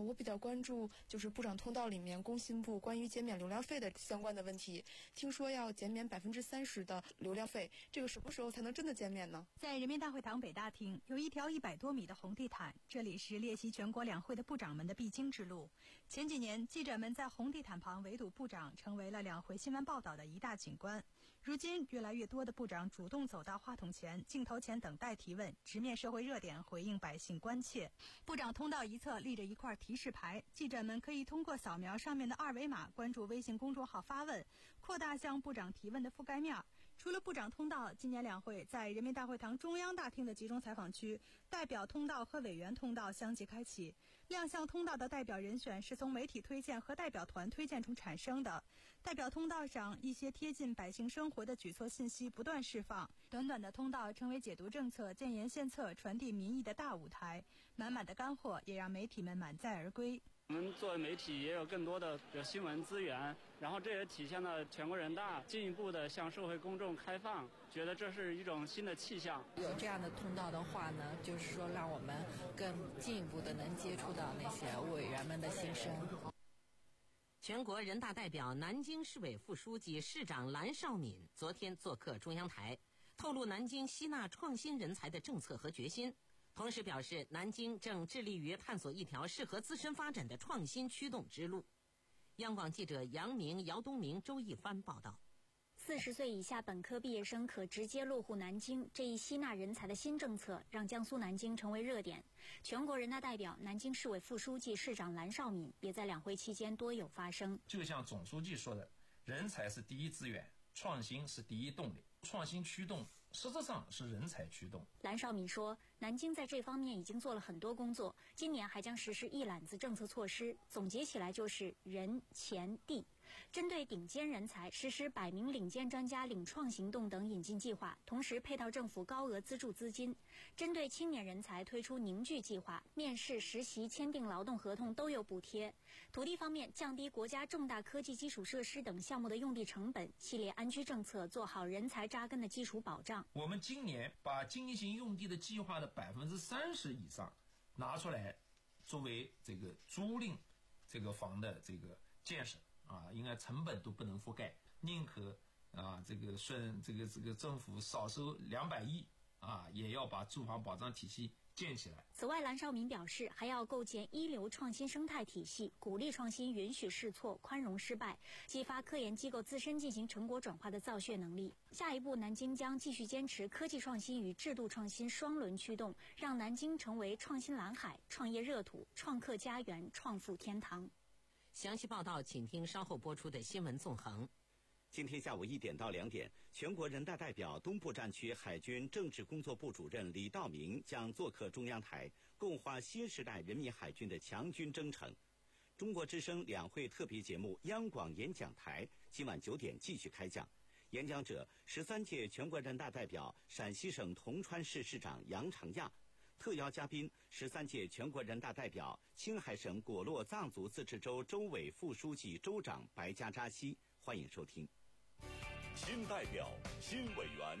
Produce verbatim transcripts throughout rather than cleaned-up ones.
我比较关注就是部长通道里面工信部关于减免流量费的相关的问题。听说要减免百分之三十的流量费，这个什么时候才能真的减免呢？ 在人民大会堂北大厅有一条一百多米的红地毯，这里是列席全国两会的部长们的必经之路。前几年，记者们在红地毯旁围堵部长，成为了两会新闻报道的一大景观。如今，越来越多的部长主动走到话筒前、镜头前等待提问，直面社会热点，回应百姓关切。部长通道一侧立着一块提示牌，记者们可以通过扫描上面的二维码，关注微信公众号发问，扩大向部长提问的覆盖面。除了部长通道，今年两会在人民大会堂中央大厅的集中采访区，代表通道和委员通道相继开启。亮相通道的代表人选是从媒体推荐和代表团推荐中产生的。代表通道上一些贴近百姓生活的举措信息不断释放，短短的通道成为解读政策、建言献策、传递民意的大舞台。满满的干货也让媒体们满载而归。 我们作为媒体也有更多的新闻资源，然后这也体现了全国人大进一步的向社会公众开放，觉得这是一种新的气象。 有这样的通道的话呢，就是说让我们更进一步的能接触到那些委员们的心声。 全国人大代表、南京市委副书记、市长蓝绍敏昨天做客中央台，透露南京吸纳创新人才的政策和决心。同时表示，南京正致力于探索一条适合自身发展的创新驱动之路。央广记者杨明、姚东明、周一帆报道。 四十岁以下本科毕业生可直接落户南京，这一吸纳人才的新政策让江苏南京成为热点。全国人大代表、南京市委副书记、市长蓝绍敏也在两会期间多有发声。 就像总书记说的，人才是第一资源，创新是第一动力。创新驱动实质上是人才驱动。 蓝绍敏说，南京在这方面已经做了很多工作，今年还将实施一揽子政策措施，总结起来就是人、钱、地。针对顶尖人才，实施百名领尖专家领创行动等引进计划，同时配套政府高额资助资金。针对青年人才，推出凝聚计划，面试、实习、签订劳动合同都有补贴。土地方面，降低国家重大科技基础设施等项目的用地成本，系列安居政策做好人才扎根的基础保障。 我们今年把经济型用地的计划的百分之三十以上拿出来，作为这个租赁这个房的这个建设。啊，应该成本都不能覆盖，宁可啊，这个顺这个这个政府少收两百亿啊，也要把住房保障体系建起来。 此外，蓝绍敏表示，还要构建一流创新生态体系，鼓励创新，允许试错，宽容失败，激发科研机构自身进行成果转化的造血能力。下一步，南京将继续坚持科技创新与制度创新双轮驱动，让南京成为创新蓝海、创业热土、创客家园、创富天堂。 详细报道请听稍后播出的新闻纵横。 今天下午一点到两点，全国人大代表、东部战区海军政治工作部主任李道明将做客中央台，共话新时代人民海军的强军征程。中国之声两会特别节目央广演讲台今晚九点继续开讲，演讲者十三届全国人大代表、陕西省铜川市市长杨长亚。特邀嘉宾十三届全国人大代表、青海省果洛藏族自治州州委副书记、州长白加扎西，欢迎收听。 新代表、新委员，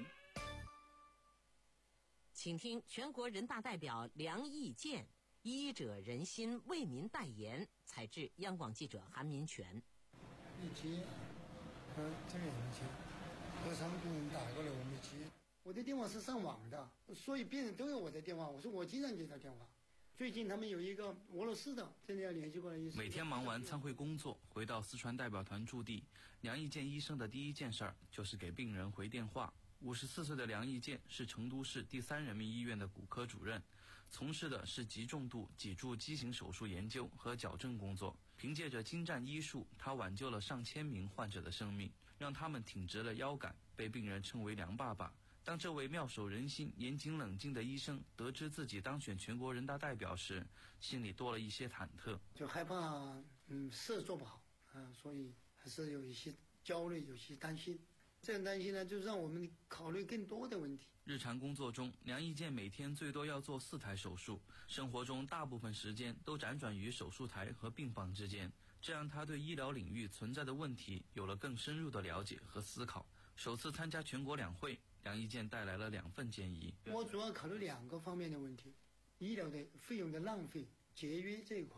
请听全国人大代表梁义建医者仁心为民代言，采制央广记者韩民全。 一接，呃，这个也能接，和上病人打过来我没接。我的电话是上网的，所以别人都有我的电话。我说我经常接到电话。最近他们有一个俄罗斯的，真的要联系过来一次。 每天忙完参会工作，回到四川代表团驻地，梁义建医生的第一件事儿就是给病人回电话。五十四岁的梁义建是成都市第三人民医院的骨科主任，从事的是极重度脊柱畸形手术研究和矫正工作。凭借着精湛医术，他挽救了上千名患者的生命，让他们挺直了腰杆，被病人称为梁爸爸。当这位妙手仁心、严谨冷静的医生得知自己当选全国人大代表时，心里多了一些忐忑， 就害怕嗯事做不好啊，所以还是有一些焦虑，有些担心。这样担心呢，就让我们考虑更多的问题。 日常工作中，梁义建每天最多要做四台手术，生活中大部分时间都辗转于手术台和病房之间，这让他对医疗领域存在的问题有了更深入的了解和思考。首次参加全国两会，梁义建带来了两份建议。 我主要考虑两个方面的问题：医疗的费用的浪费、节约这一块，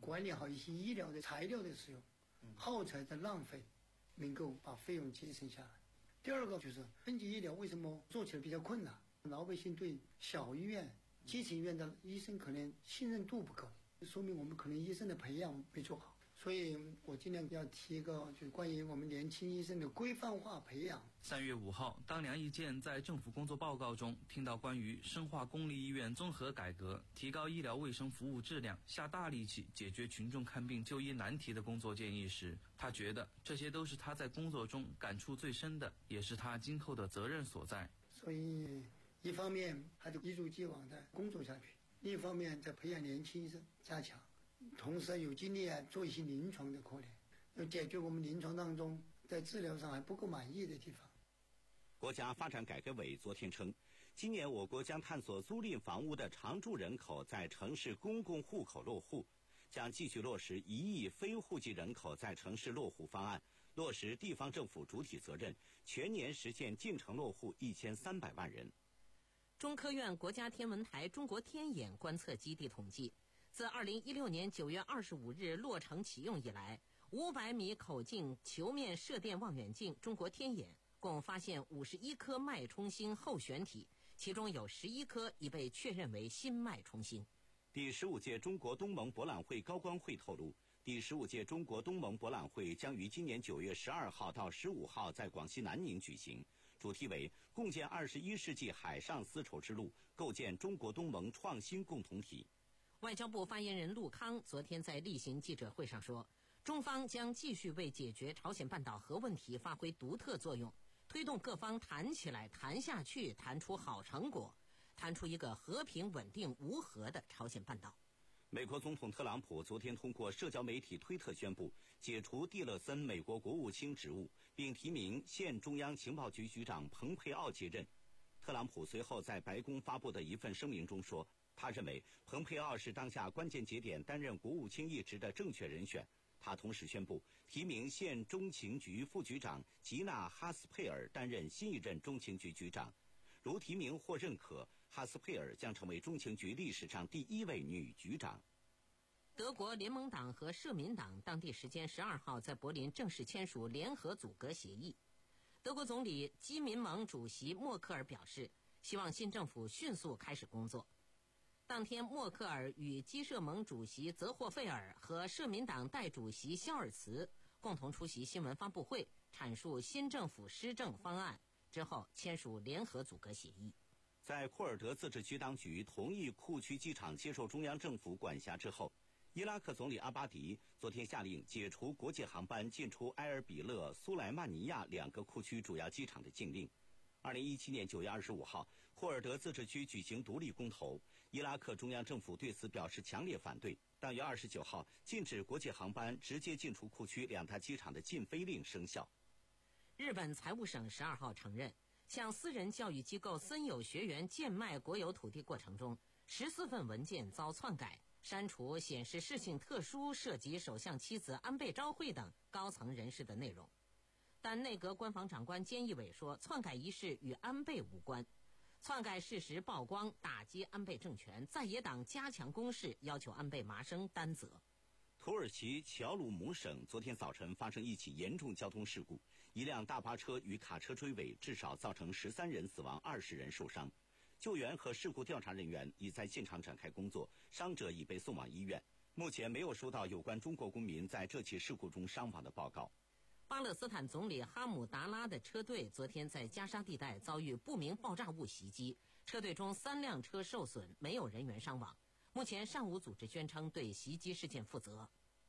管理好一些医疗的材料的使用，耗材的浪费，能够把费用节省下来。第二个就是分级医疗为什么做起来比较困难？老百姓对小医院、基层医院的医生可能信任度不够，说明我们可能医生的培养没做好。所以我尽量要提一个，就是关于我们年轻医生的规范化培养。 三月五号，当梁义建在政府工作报告中听到关于深化公立医院综合改革、提高医疗卫生服务质量、下大力气解决群众看病就医难题的工作建议时，他觉得这些都是他在工作中感触最深的，也是他今后的责任所在。 所以一方面还得一如既往的工作下去，另一方面在培养年轻医生加强，同时有精力啊做一些临床的科研，要解决我们临床当中在治疗上还不够满意的地方。 国家发展改革委昨天称，今年我国将探索租赁房屋的常住人口在城市公共户口落户，将继续落实一亿非户籍人口在城市落户方案，落实地方政府主体责任，全年实现进城落户一千三百万人。 中科院国家天文台中国天眼观测基地统计，自二零一六年九月二十五日落成启用以来，五百米口径球面射电望远镜中国天眼共发现五十一颗脉冲星后旋体，其中有十一颗已被确认为新脉冲星。 第十五届中国东盟博览会高光会透露，第十五届中国东盟博览会将于今年九月十二号到十五号在广西南宁举行，主题为共建二十一世纪海上丝绸之路，构建中国东盟创新共同体。 外交部发言人陆康昨天在例行记者会上说，中方将继续为解决朝鲜半岛核问题发挥独特作用，推动各方谈起来、谈下去、谈出好成果，谈出一个和平、稳定、无核的朝鲜半岛。 美国总统特朗普昨天通过社交媒体推特宣布解除蒂勒森美国国务卿职务，并提名现中央情报局局长蓬佩奥接任。特朗普随后在白宫发布的一份声明中说，他认为蓬佩奥是当下关键节点担任国务卿一职的正确人选。他同时宣布提名现中情局副局长吉娜·哈斯佩尔担任新一任中情局局长。如提名获认可，哈斯佩尔将成为中情局历史上第一位女局长。 德国联盟党和社民党当地时间十二号在柏林正式签署联合组阁协议。德国总理基民盟主席默克尔表示，希望新政府迅速开始工作。当天，默克尔与基社盟主席泽霍费尔和社民党代主席肖尔茨共同出席新闻发布会，阐述新政府施政方案，之后签署联合组阁协议。 在库尔德自治区当局同意库区机场接受中央政府管辖之后，伊拉克总理阿巴迪昨天下令解除国际航班进出埃尔比勒、苏莱曼尼亚两个库区主要机场的禁令。二零一七年九月二十五号，库尔德自治区举行独立公投，伊拉克中央政府对此表示强烈反对。当月二十九号，禁止国际航班直接进出库区两大机场的禁飞令生效。 日本财务省十二号承认，向私人教育机构森友学园贱卖国有土地过程中，十四份文件遭篡改，删除显示事情特殊、涉及首相妻子安倍昭惠等高层人士的内容。但内阁官房长官菅义伟说，篡改一事与安倍无关。篡改事实曝光，打击安倍政权，在野党加强攻势，要求安倍麻生担责。 土耳其乔鲁姆省昨天早晨发生一起严重交通事故，一辆大巴车与卡车追尾，至少造成十三人死亡，二十人受伤。救援和事故调查人员已在现场展开工作，伤者已被送往医院。目前没有收到有关中国公民在这起事故中伤亡的报告。 巴勒斯坦总理哈姆达拉的车队昨天在加沙地带遭遇不明爆炸物袭击，车队中三辆车受损，没有人员伤亡。目前尚无组织宣称对袭击事件负责。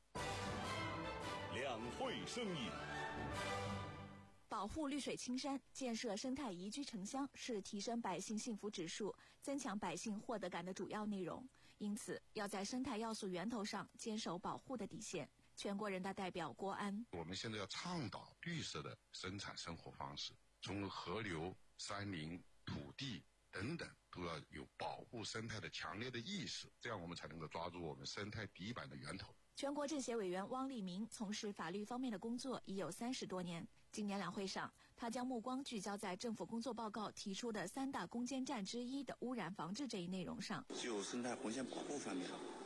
两会声音。 保护绿水青山，建设生态宜居城乡是提升百姓幸福指数、增强百姓获得感的主要内容。因此，要在生态要素源头上坚守保护的底线。全国人大代表郭安， 我们现在要倡导绿色的生产生活方式，从河流、山林、土地等等都要有保护生态的强烈的意识，这样我们才能够抓住我们生态底板的源头。 全国政协委员汪立明从事法律方面的工作已有三十多年。今年两会上，他将目光聚焦在政府工作报告提出的三大攻坚战之一的污染防治这一内容上。 就生态红线保护方面，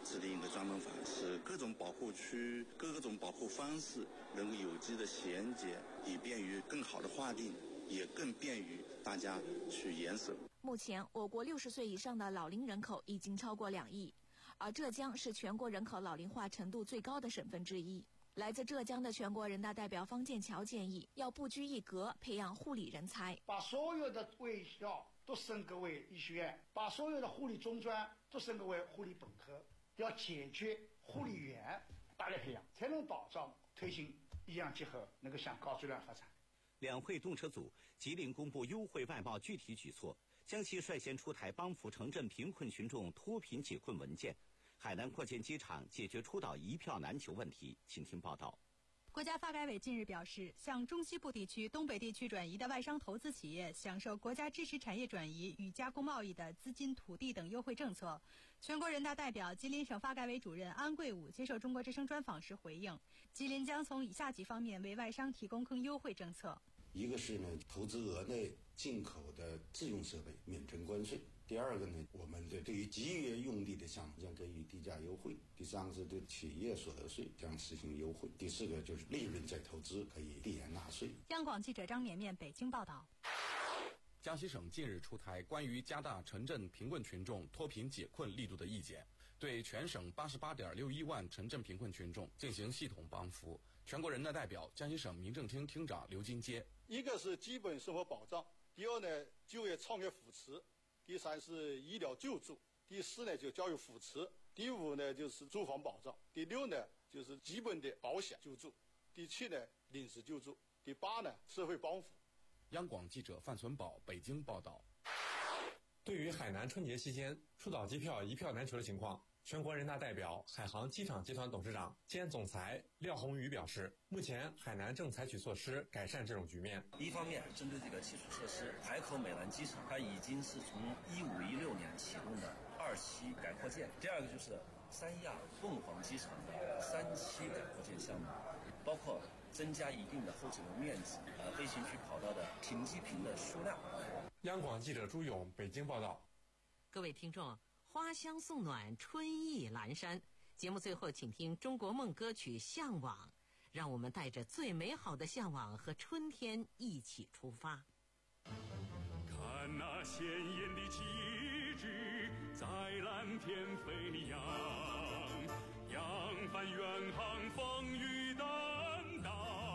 制定一个专门法，使各种保护区、各种保护方式能够有机的衔接，以便于更好的划定，也更便于大家去严守。 目前，我国六十岁以上的老龄人口已经超过两亿，而浙江是全国人口老龄化程度最高的省份之一。来自浙江的全国人大代表方建桥建议，要不拘一格培养护理人才， 把所有的卫校都升格为医学院，把所有的护理中专都升格为护理本科，要解决护理员大力培养，才能保障推行医养结合能够向高质量发展。 两会动车组吉林公布优惠外贸具体举措，江西率先出台帮扶城镇贫困群众脱贫解困文件。海南扩建机场解决出岛一票难求问题，请听报道。 国家发改委近日表示，向中西部地区、东北地区转移的外商投资企业享受国家支持产业转移与加工贸易的资金、土地等优惠政策。全国人大代表、吉林省发改委主任安贵武接受中国之声专访时回应，吉林将从以下几方面为外商提供更优惠政策。 一个是呢，投资额内进口的自用设备免征关税。第二个呢，我们的对于集约用地的项目将给予低价优惠。第三个是对企业所得税将实行优惠。第四个就是利润再投资可以递延纳税。 央广记者张绵绵北京报道。 江西省近日出台关于加大城镇贫困群众脱贫解困力度的意见，对全省八十八点六一万城镇贫困群众进行系统帮扶。全国人大代表、江西省民政厅厅长刘金阶， 一个是基本生活保障，第二呢就业创业扶持，第三是医疗救助，第四呢就教育扶持，第五呢就是住房保障，第六呢就是基本的保险救助，第七呢临时救助，第八呢社会帮扶。 央广记者范存宝北京报道。 对于海南春节期间出岛机票一票难求的情况，全国人大代表、海航机场集团董事长兼总裁廖宏宇表示，目前海南正采取措施改善这种局面。 一方面，针对这个基础设施，海口美兰机场它已经是从一五一六年启动的二期改扩建。第二个就是三亚凤凰机场的三期改扩建项目，包括增加一定的候机楼面积，呃，飞行区跑道的停机坪的数量。 央广记者朱勇北京报道。 各位听众，花香送暖，春意阑珊。节目最后，请听中国梦歌曲《向往》，让我们带着最美好的向往和春天一起出发。 看那鲜艳的旗帜在蓝天飞扬，扬帆远航，风雨担当，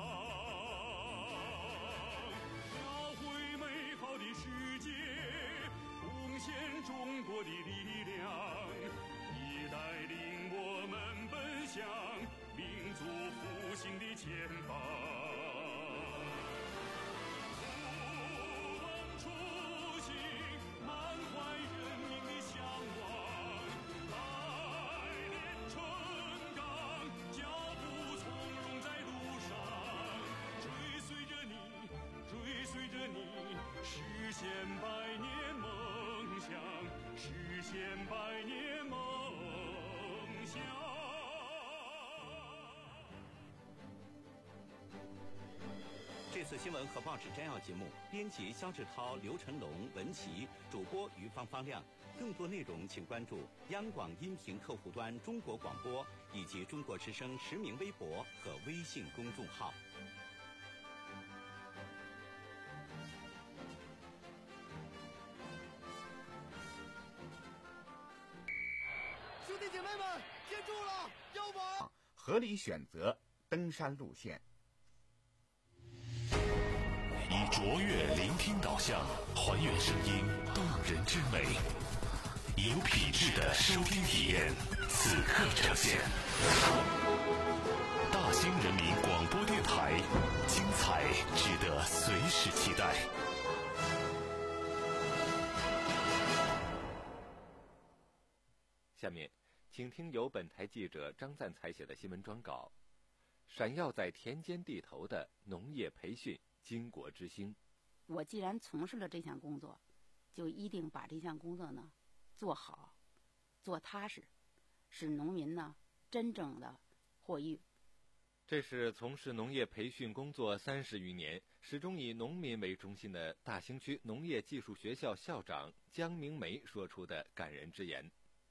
描绘美好的世界，贡献中国的力量，你带领我们奔向民族复兴的前方。实现百年梦想，实现百年梦想。 这次新闻和报纸摘要节目，编辑肖志涛、刘成龙、文琪，主播于芳芳亮。更多内容请关注央广音频客户端中国广播以及中国之声实名微博和微信公众号。 兄弟姐妹们，记住了，要往合理选择登山路线。 以卓越聆听导向，还原声音动人之美，以有品质的收听体验，此刻呈现。大兴人民广播电台，精彩值得随时期待。 下面，请听由本台记者张赞采写的新闻专稿：闪耀在田间地头的农业培训巾帼之星。 我既然从事了这项工作，就一定把这项工作呢做好，做踏实，使农民呢真正的获益。 这是从事农业培训工作三十余年，始终以农民为中心的大兴区农业技术学校校长江明梅说出的感人之言。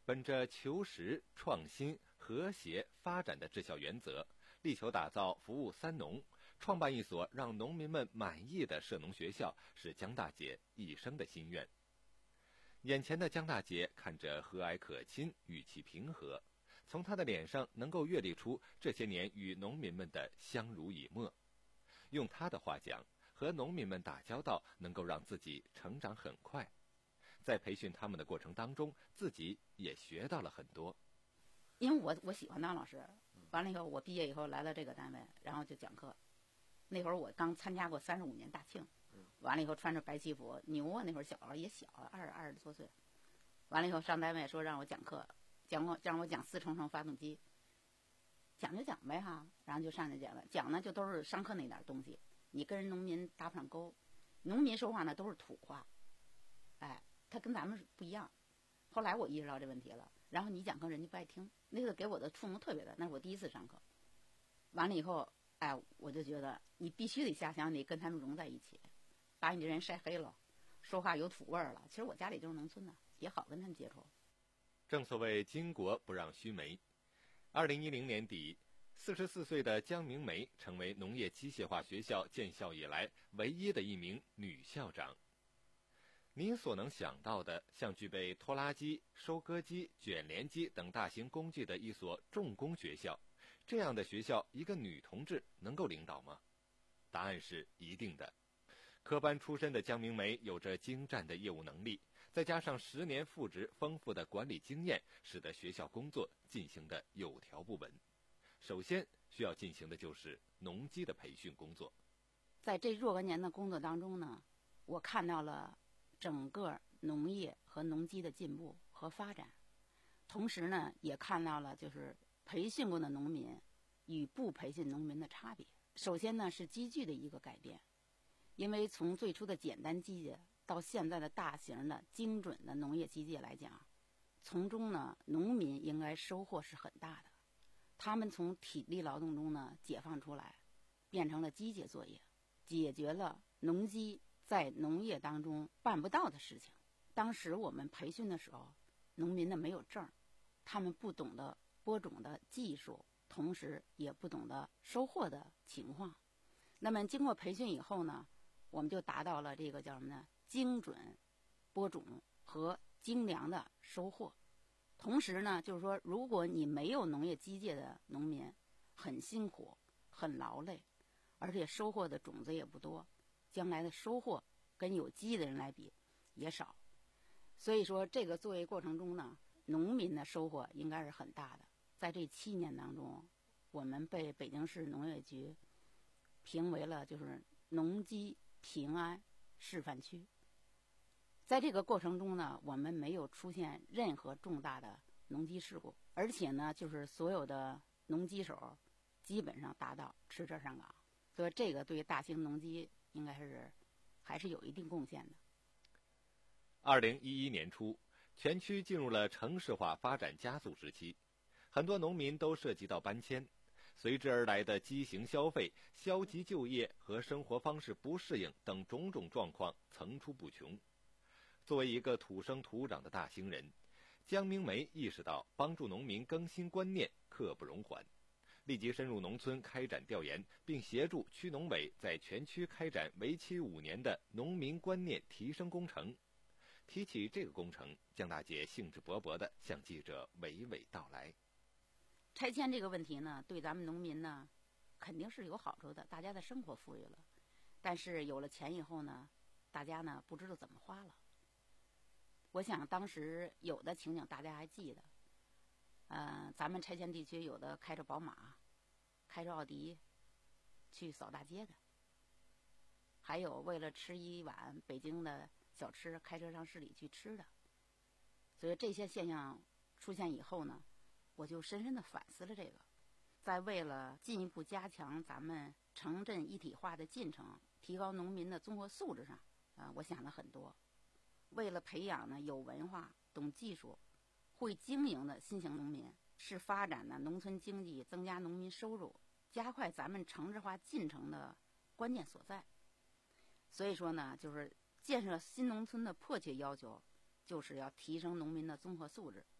本着求实、创新、和谐、发展的治校原则，力求打造服务三农，创办一所让农民们满意的社农学校，是江大姐一生的心愿。眼前的江大姐看着和蔼可亲，语气平和，从她的脸上能够阅历出这些年与农民们的相濡以沫。用她的话讲，和农民们打交道能够让自己成长很快。在培训他们的过程当中，自己也学到了很多。 因为我我喜欢当老师，完了以后我毕业以后来了这个单位，然后就讲课。那会儿我刚参加过三十五年大庆，完了以后穿着白旗服，牛啊，那会儿小也小，二二十多岁。完了以后上单位说让我讲课，讲我让我讲四冲程发动机，讲就讲呗哈，然后就上去讲了，讲呢就都是上课那点东西，你跟人农民搭不上钩，农民说话呢都是土话，哎。他跟咱们不一样，后来我意识到这问题了。然后你讲课人家不爱听，那个给我的触动特别的，那是我第一次上课。完了以后，哎，我就觉得你必须得下乡，得跟他们融在一起，把你这人晒黑了，说话有土味儿了。其实我家里就是农村的，也好跟他们接触。 正所谓巾帼不让须眉。二零一零年底，四十四岁的江明梅成为农业机械化学校建校以来唯一的一名女校长。您所能想到的，像具备拖拉机、收割机、卷帘机等大型工具的一所重工学校，这样的学校，一个女同志能够领导吗？答案是一定的。科班出身的江明梅有着精湛的业务能力，再加上十年复职丰富的管理经验，使得学校工作进行得有条不紊。首先需要进行的就是农机的培训工作。 在这若干年的工作当中呢，我看到了整个农业和农机的进步和发展，同时呢，也看到了就是培训过的农民与不培训农民的差别。首先呢，是机具的一个改变，因为从最初的简单机械到现在的大型的精准的农业机械来讲，从中呢，农民应该收获是很大的。他们从体力劳动中呢解放出来，变成了机械作业，解决了农机在农业当中办不到的事情。当时我们培训的时候，农民呢没有证，他们不懂得播种的技术，同时也不懂得收获的情况。那么经过培训以后呢，我们就达到了这个叫什么呢？精准播种和精良的收获。同时呢，就是说，如果你没有农业机械的农民，很辛苦，很劳累，而且收获的种子也不多。将来的收获跟有机的人来比也少，所以说这个作业过程中呢，农民的收获应该是很大的。在这七年当中，我们被北京市农业局评为了就是农机平安示范区。在这个过程中呢，我们没有出现任何重大的农机事故，而且呢，就是所有的农机手基本上达到持证上岗，所以这个对大型农机应该是还是有一定贡献的。 二零一一年初，全区进入了城市化发展加速时期，很多农民都涉及到搬迁，随之而来的畸形消费、消极就业和生活方式不适应等种种状况层出不穷。作为一个土生土长的大兴人，江明梅意识到帮助农民更新观念刻不容缓，立即深入农村开展调研，并协助区农委在全区开展为期五年的农民观念提升工程。提起这个工程，江大姐兴致勃勃地向记者娓娓道来。 拆迁这个问题呢，对咱们农民呢，肯定是有好处的，大家的生活富裕了。但是有了钱以后呢，大家呢不知道怎么花了。我想当时有的情景大家还记得，呃，咱们拆迁地区有的开着宝马，开着奥迪去扫大街的，还有为了吃一碗北京的小吃，开车上市里去吃的。所以这些现象出现以后呢，我就深深地反思了这个。在为了进一步加强咱们城镇一体化的进程，提高农民的综合素质上，啊、呃，我想了很多。为了培养呢有文化、懂技术、会经营的新型农民，是发展呢农村经济、增加农民收入、加快咱们城市化进程的关键所在。所以说呢，就是建设新农村的迫切要求，就是要提升农民的综合素质，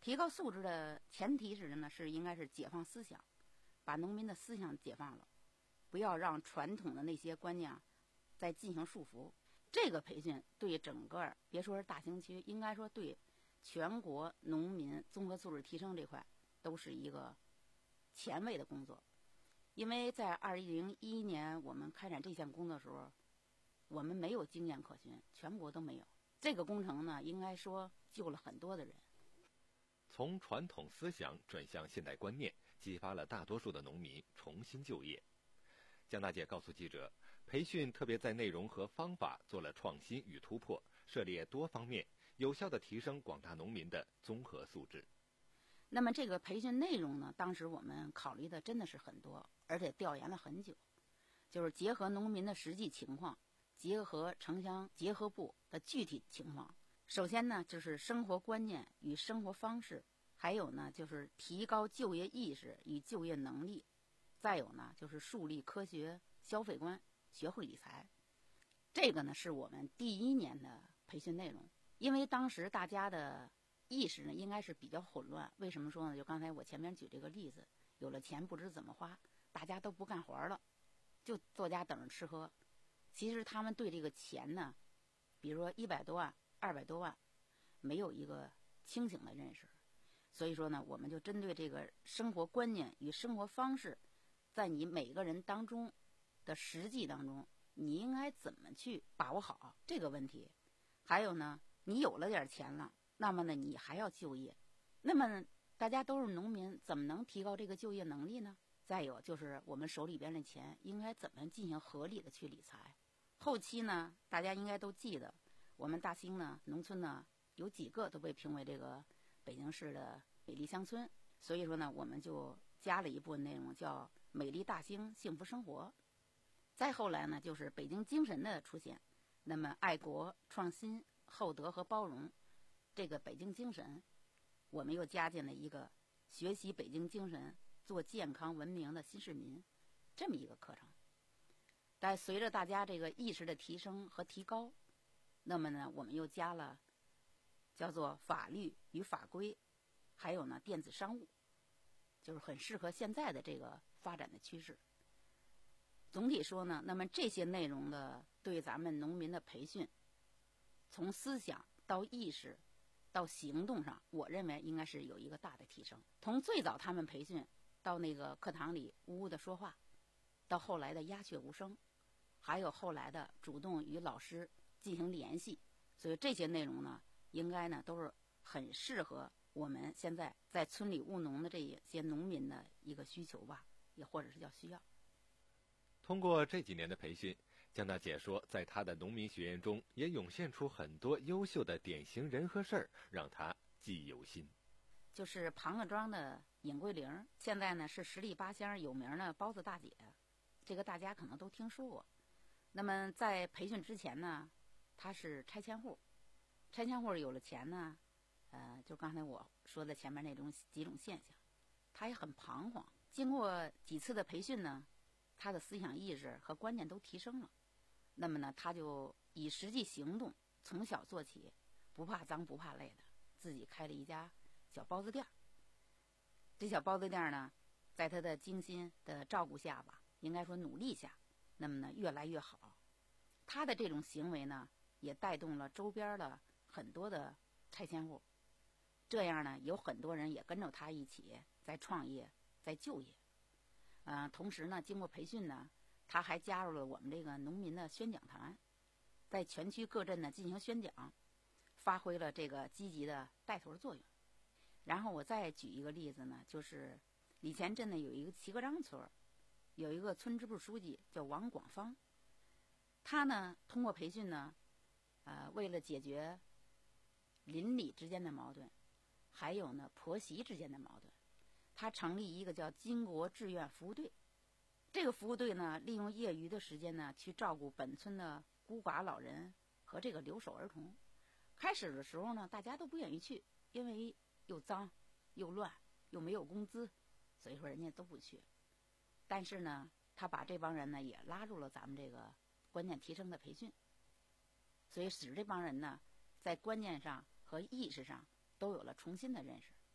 提高素质的前提是什么？是应该是解放思想，把农民的思想解放了，不要让传统的那些观念再进行束缚。这个培训对整个别说是大兴区，应该说对全国农民综合素质提升这块都是一个前卫的工作。因为在二零一一年我们开展这项工作的时候，我们没有经验可循，全国都没有。这个工程呢，应该说救了很多的人。 从传统思想转向现代观念，激发了大多数的农民重新就业。江大姐告诉记者，培训特别在内容和方法做了创新与突破，涉猎多方面，有效地提升广大农民的综合素质。 那么这个培训内容呢，当时我们考虑的真的是很多，而且调研了很久，就是结合农民的实际情况，结合城乡结合部的具体情况。首先呢，就是生活观念与生活方式，还有呢，就是提高就业意识与就业能力，再有呢，就是树立科学消费观，学会理财。这个呢，是我们第一年的培训内容。因为当时大家的意识呢，应该是比较混乱。为什么说呢？就刚才我前面举这个例子，有了钱不知怎么花，大家都不干活了，就坐家等着吃喝。其实他们对这个钱呢，比如说一百多万、二百多万，没有一个清醒的认识。所以说呢，我们就针对这个生活观念与生活方式，在你每个人当中的实际当中，你应该怎么去把握好这个问题。还有呢，你有了点钱了，那么呢，你还要就业。那么大家都是农民，怎么能提高这个就业能力呢？再有就是我们手里边的钱应该怎么进行合理的去理财。后期呢，大家应该都记得，我们大兴呢，农村呢，有几个都被评为这个北京市的美丽乡村。所以说呢，我们就加了一部分内容，叫美丽大兴幸福生活。再后来呢，就是北京精神的出现。那么爱国、创新、厚德和包容，这个北京精神，我们又加进了一个学习北京精神，做健康文明的新市民这么一个课程。但随着大家这个意识的提升和提高，那么呢，我们又加了叫做法律与法规，还有呢电子商务，就是很适合现在的这个发展的趋势。总体说呢，那么这些内容的对咱们农民的培训，从思想到意识到行动上，我认为应该是有一个大的提升。从最早他们培训到那个课堂里呜呜的说话，到后来的鸦雀无声，还有后来的主动与老师进行联系，所以这些内容呢，应该呢都是很适合我们现在在村里务农的这些农民的一个需求吧，也或者是叫需要。 通过这几年的培训，江大姐说，在她的农民学院中也涌现出很多优秀的典型人和事儿，让她记忆犹新。 就是庞各庄的尹桂玲，现在呢是十里八乡有名的包子大姐，这个大家可能都听说过。那么在培训之前呢，她是拆迁户，拆迁户有了钱呢，呃，就刚才我说的前面那种几种现象，她也很彷徨。经过几次的培训呢，他的思想意识和观念都提升了，那么呢，他就以实际行动，从小做起，不怕脏不怕累的，自己开了一家小包子店。这小包子店呢，在他的精心的照顾下吧，应该说努力下，那么呢，越来越好。他的这种行为呢，也带动了周边的很多的拆迁户，这样呢，有很多人也跟着他一起在创业，在就业。呃，同时呢，经过培训呢，他还加入了我们这个农民的宣讲团，在全区各镇呢进行宣讲，发挥了这个积极的带头作用。然后我再举一个例子呢，就是李前镇呢有一个齐各章村，有一个村支部书记叫王广芳，他呢通过培训呢，呃，为了解决邻里之间的矛盾，还有呢婆媳之间的矛盾，他成立一个叫金国志愿服务队。这个服务队呢，利用业余的时间呢，去照顾本村的孤寡老人和这个留守儿童。开始的时候呢，大家都不愿意去，因为又脏又乱又没有工资，所以说人家都不去。但是呢，他把这帮人呢也拉入了咱们这个观念提升的培训，所以使这帮人呢在观念上和意识上都有了重新的认识。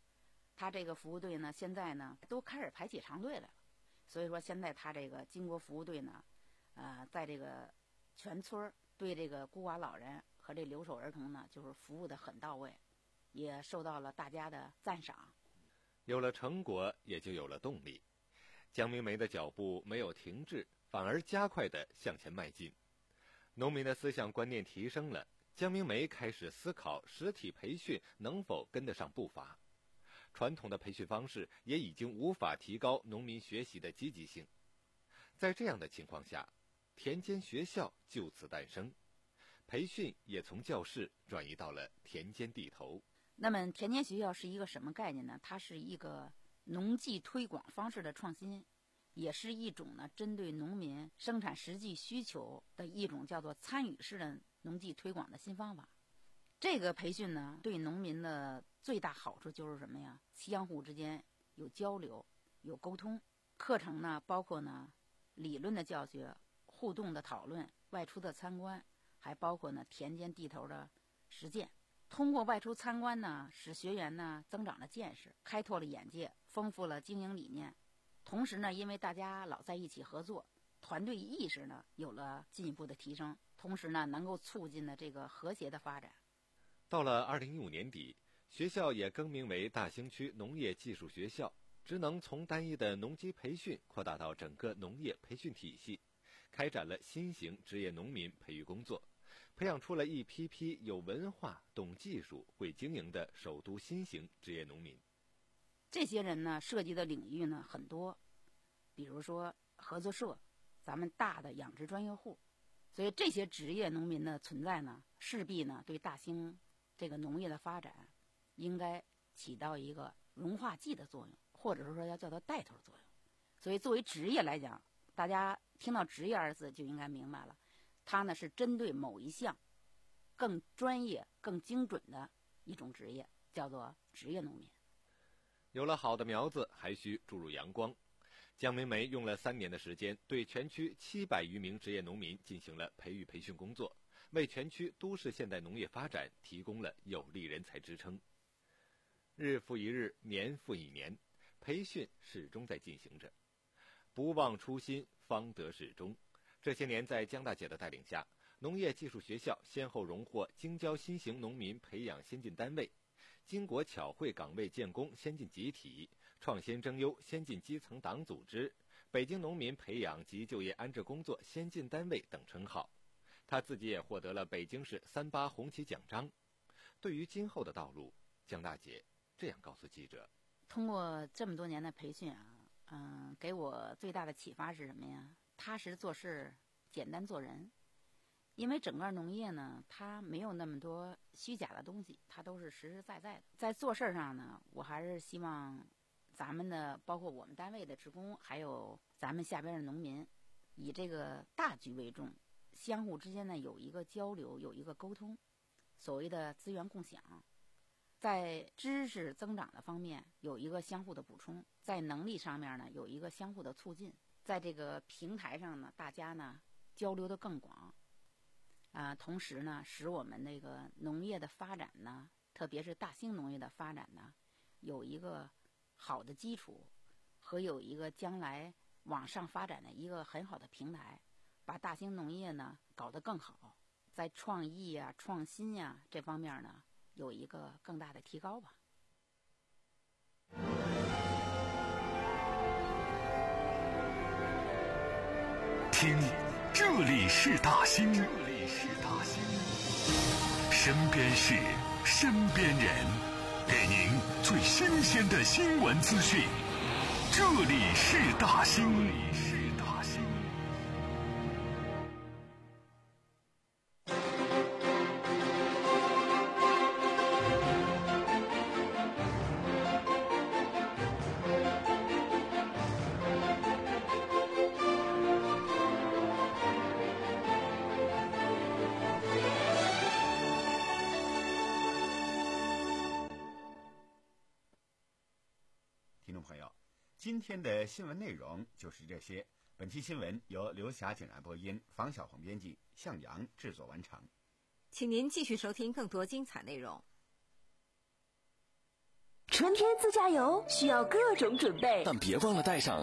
他这个服务队呢，现在呢都开始排起长队来了。所以说，现在他这个经国服务队呢，呃，在这个全村对这个孤寡老人和这留守儿童呢，就是服务的很到位，也受到了大家的赞赏。 有了成果，也就有了动力。江明梅的脚步没有停滞，反而加快地向前迈进。农民的思想观念提升了，江明梅开始思考实体培训能否跟得上步伐。传统的培训方式也已经无法提高农民学习的积极性。在这样的情况下，田间学校就此诞生，培训也从教室转移到了田间地头。 那么田间学校是一个什么概念呢？它是一个农技推广方式的创新，也是一种呢针对农民生产实际需求的一种叫做参与式的农技推广的新方法。这个培训呢，对农民的最大好处就是什么呀？相互之间有交流，有沟通。课程呢，包括呢理论的教学、互动的讨论、外出的参观，还包括呢田间地头的实践。通过外出参观呢，使学员呢增长了见识，开拓了眼界，丰富了经营理念。同时呢，因为大家老在一起合作，团队意识呢有了进一步的提升，同时呢能够促进了这个和谐的发展。 到了二零一五年底，学校也更名为大兴区农业技术学校，职能从单一的农机培训扩大到整个农业培训体系，开展了新型职业农民培育工作，培养出了一批批有文化、懂技术、会经营的首都新型职业农民。 这些人呢，涉及的领域呢很多，比如说合作社，咱们大的养殖专业户，所以这些职业农民的存在呢，势必呢对大兴这个农业的发展应该起到一个融化剂的作用，或者是说要叫做带头作用。所以作为职业来讲，大家听到职业二字就应该明白了，它呢是针对某一项更专业、更精准的一种职业，叫做职业农民。 有了好的苗子，还需注入阳光。江明梅用了三年的时间，对全区七百余名职业农民进行了培育培训工作，为全区都市现代农业发展提供了有力人才支撑。日复一日，年复一年，培训始终在进行着。不忘初心，方得始终。这些年，在江大姐的带领下，农业技术学校先后荣获京郊新型农民培养先进单位、经国巧慧岗位建功先进集体、创新征优先进基层党组织、北京农民培养及就业安置工作先进单位等称号。他自己也获得了北京市三八红旗奖章。对于今后的道路，江大姐这样告诉记者： 通过这么多年的培训啊，嗯，给我最大的启发是什么呀？踏实做事，简单做人。因为整个农业呢，它没有那么多虚假的东西，它都是实实在在的。在做事上呢，我还是希望咱们的，包括我们单位的职工，还有咱们下边的农民，以这个大局为重，相互之间呢有一个交流，有一个沟通，所谓的资源共享，在知识增长的方面有一个相互的补充，在能力上面呢有一个相互的促进，在这个平台上呢，大家呢交流的更广。啊，同时呢，使我们那个农业的发展呢，特别是大兴农业的发展呢，有一个好的基础和有一个将来往上发展的一个很好的平台，把大兴农业呢搞得更好，在创意啊、创新呀、啊、这方面呢，有一个更大的提高吧。 听，这里是大兴。是大兴，身边事，身边人，给您最新鲜的新闻资讯。这里是大兴。这里是大兴。 今天的新闻内容就是这些。本期新闻由刘霞简然播音，房小红编辑，向阳制作完成。 请您继续收听更多精彩内容。 春天自驾游需要各种准备， 但别忘了带上